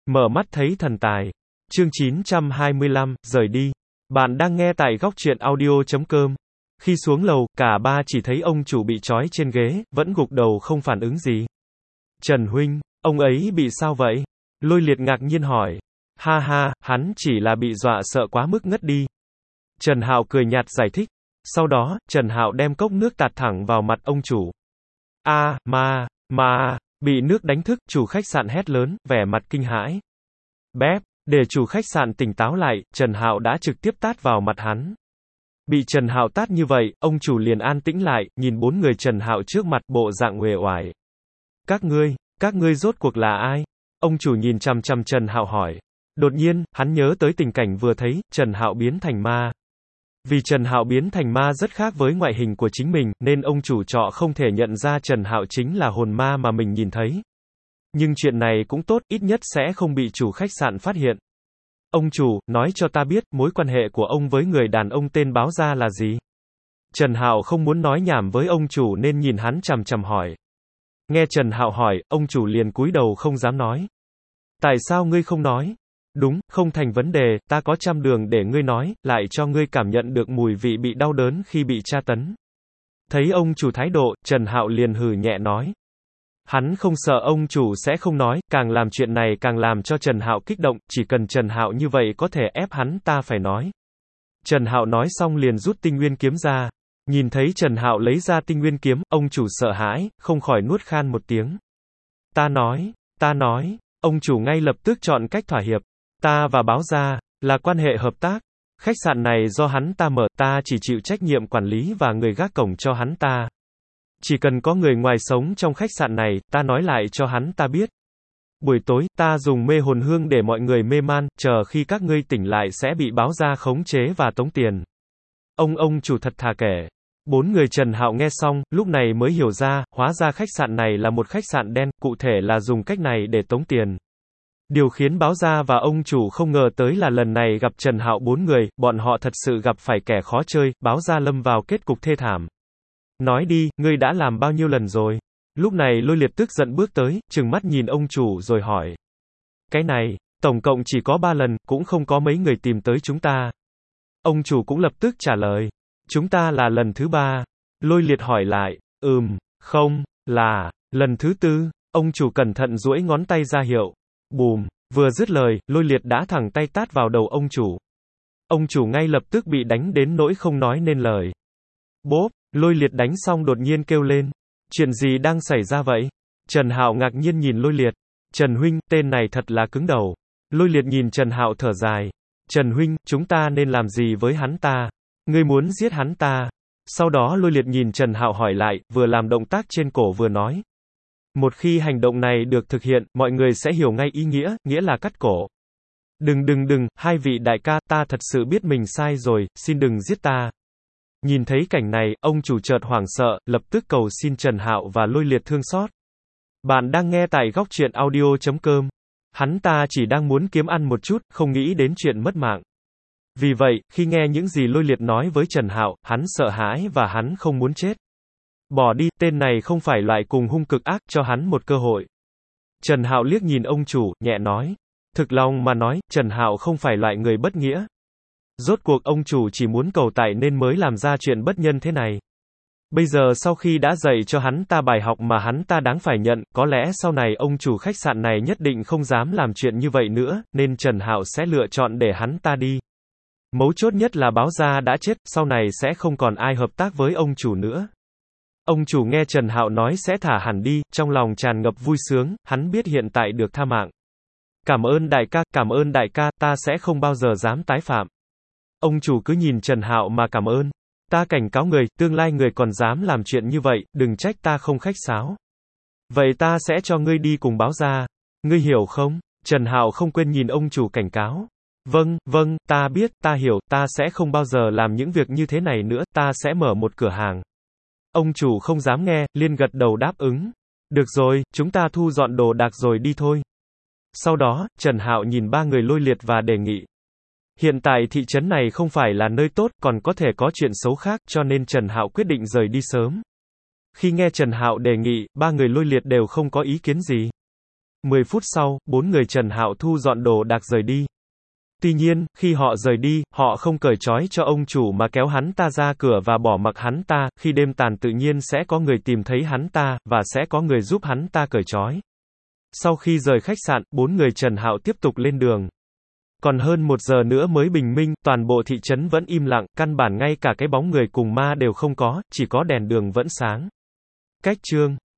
Mở mắt thấy thần tài. Chương 925, rời đi. Bạn đang nghe tại góc truyện audio.com. Khi xuống lầu, cả ba chỉ thấy ông chủ bị trói trên ghế, vẫn gục đầu không phản ứng gì. Trần huynh, ông ấy bị sao vậy? Lôi Liệt ngạc nhiên hỏi. Ha ha, hắn chỉ là bị dọa sợ quá mức ngất đi. Trần Hạo cười nhạt giải thích. Sau đó, Trần Hạo đem cốc nước tạt thẳng vào mặt ông chủ. Bị nước đánh thức, chủ khách sạn hét lớn, vẻ mặt kinh hãi. Bép, để chủ khách sạn tỉnh táo lại, Trần Hạo đã trực tiếp tát vào mặt hắn. Bị Trần Hạo tát như vậy, ông chủ liền an tĩnh lại, nhìn bốn người Trần Hạo trước mặt, bộ dạng uể oải. Các ngươi rốt cuộc là ai? Ông chủ nhìn chằm chằm Trần Hạo hỏi. Đột nhiên, hắn nhớ tới tình cảnh vừa thấy, Trần Hạo biến thành ma. Vì Trần Hạo biến thành ma rất khác với ngoại hình của chính mình, nên ông chủ trọ không thể nhận ra Trần Hạo chính là hồn ma mà mình nhìn thấy. Nhưng chuyện này cũng tốt, ít nhất sẽ không bị chủ khách sạn phát hiện. Ông chủ, nói cho ta biết, mối quan hệ của ông với người đàn ông tên Báo Gia là gì? Trần Hạo không muốn nói nhảm với ông chủ nên nhìn hắn chằm chằm hỏi. Nghe Trần Hạo hỏi, ông chủ liền cúi đầu không dám nói. Tại sao ngươi không nói? Đúng, không thành vấn đề, ta có trăm đường để ngươi nói, lại cho ngươi cảm nhận được mùi vị bị đau đớn khi bị tra tấn. Thấy ông chủ thái độ, Trần Hạo liền hừ nhẹ nói. Hắn không sợ ông chủ sẽ không nói, càng làm chuyện này càng làm cho Trần Hạo kích động, chỉ cần Trần Hạo như vậy có thể ép hắn ta phải nói. Trần Hạo nói xong liền rút tinh nguyên kiếm ra. Nhìn thấy Trần Hạo lấy ra tinh nguyên kiếm, ông chủ sợ hãi, không khỏi nuốt khan một tiếng. Ta nói, ông chủ ngay lập tức chọn cách thỏa hiệp. Ta và Báo Gia là quan hệ hợp tác. Khách sạn này do hắn ta mở, ta chỉ chịu trách nhiệm quản lý và người gác cổng cho hắn ta. Chỉ cần có người ngoài sống trong khách sạn này, ta nói lại cho hắn ta biết. Buổi tối, ta dùng mê hồn hương để mọi người mê man, chờ khi các ngươi tỉnh lại sẽ bị Báo Gia khống chế và tống tiền. Ông chủ thật thà kể. Bốn người Trần Hạo nghe xong, lúc này mới hiểu ra, hóa ra khách sạn này là một khách sạn đen, cụ thể là dùng cách này để tống tiền. Điều khiến Báo Gia và ông chủ không ngờ tới là lần này gặp Trần Hạo bốn người, bọn họ thật sự gặp phải kẻ khó chơi, Báo Gia lâm vào kết cục thê thảm. Nói đi, ngươi đã làm bao nhiêu lần rồi? Lúc này Lôi Liệt tức giận bước tới, trừng mắt nhìn ông chủ rồi hỏi. Cái này, tổng cộng chỉ có 3 lần, cũng không có mấy người tìm tới chúng ta. Ông chủ cũng lập tức trả lời. Chúng ta là lần thứ 3. Lôi Liệt hỏi lại. Không, là lần thứ 4. Ông chủ cẩn thận duỗi ngón tay ra hiệu. Bùm, vừa dứt lời, Lôi Liệt đã thẳng tay tát vào đầu ông chủ. Ông chủ ngay lập tức bị đánh đến nỗi không nói nên lời. Bốp, Lôi Liệt đánh xong đột nhiên kêu lên. Chuyện gì đang xảy ra vậy? Trần Hạo ngạc nhiên nhìn Lôi Liệt. Trần huynh, tên này thật là cứng đầu. Lôi Liệt nhìn Trần Hạo thở dài. Trần huynh, chúng ta nên làm gì với hắn ta? Ngươi muốn giết hắn ta? Sau đó Lôi Liệt nhìn Trần Hạo hỏi lại, vừa làm động tác trên cổ vừa nói. Một khi hành động này được thực hiện, mọi người sẽ hiểu ngay ý nghĩa, nghĩa là cắt cổ. Đừng, hai vị đại ca, ta thật sự biết mình sai rồi, xin đừng giết ta. Nhìn thấy cảnh này, ông chủ chợt hoảng sợ, lập tức cầu xin Trần Hạo và Lôi Liệt thương xót. Bạn đang nghe tại góc truyện audio.com. Hắn ta chỉ đang muốn kiếm ăn một chút, không nghĩ đến chuyện mất mạng. Vì vậy, khi nghe những gì Lôi Liệt nói với Trần Hạo, hắn sợ hãi và hắn không muốn chết. Bỏ đi, tên này không phải loại cùng hung cực ác, cho hắn một cơ hội. Trần Hạo liếc nhìn ông chủ, nhẹ nói. Thực lòng mà nói, Trần Hạo không phải loại người bất nghĩa. Rốt cuộc ông chủ chỉ muốn cầu tài nên mới làm ra chuyện bất nhân thế này. Bây giờ sau khi đã dạy cho hắn ta bài học mà hắn ta đáng phải nhận, có lẽ sau này ông chủ khách sạn này nhất định không dám làm chuyện như vậy nữa, nên Trần Hạo sẽ lựa chọn để hắn ta đi. Mấu chốt nhất là Báo Gia đã chết, sau này sẽ không còn ai hợp tác với ông chủ nữa. Ông chủ nghe Trần Hạo nói sẽ thả hẳn đi, trong lòng tràn ngập vui sướng, hắn biết hiện tại được tha mạng. Cảm ơn đại ca, ta sẽ không bao giờ dám tái phạm. Ông chủ cứ nhìn Trần Hạo mà cảm ơn. Ta cảnh cáo người, tương lai người còn dám làm chuyện như vậy, đừng trách ta không khách sáo. Vậy ta sẽ cho ngươi đi cùng Báo Gia. Ngươi hiểu không? Trần Hạo không quên nhìn ông chủ cảnh cáo. Vâng, ta biết, ta hiểu, ta sẽ không bao giờ làm những việc như thế này nữa, ta sẽ mở một cửa hàng. Ông chủ không dám nghe, liền gật đầu đáp ứng. Được rồi, chúng ta thu dọn đồ đạc rồi đi thôi. Sau đó, Trần Hạo nhìn ba người Lôi Liệt và đề nghị. Hiện tại thị trấn này không phải là nơi tốt, còn có thể có chuyện xấu khác, cho nên Trần Hạo quyết định rời đi sớm. Khi nghe Trần Hạo đề nghị, ba người Lôi Liệt đều không có ý kiến gì. 10 phút sau, 4 người Trần Hạo thu dọn đồ đạc rời đi. Tuy nhiên, khi họ rời đi, họ không cởi trói cho ông chủ mà kéo hắn ta ra cửa và bỏ mặc hắn ta, khi đêm tàn tự nhiên sẽ có người tìm thấy hắn ta, và sẽ có người giúp hắn ta cởi trói. Sau khi rời khách sạn, 4 người Trần Hạo tiếp tục lên đường. Còn hơn 1 giờ nữa mới bình minh, toàn bộ thị trấn vẫn im lặng, căn bản ngay cả cái bóng người cùng ma đều không có, chỉ có đèn đường vẫn sáng. Cách chương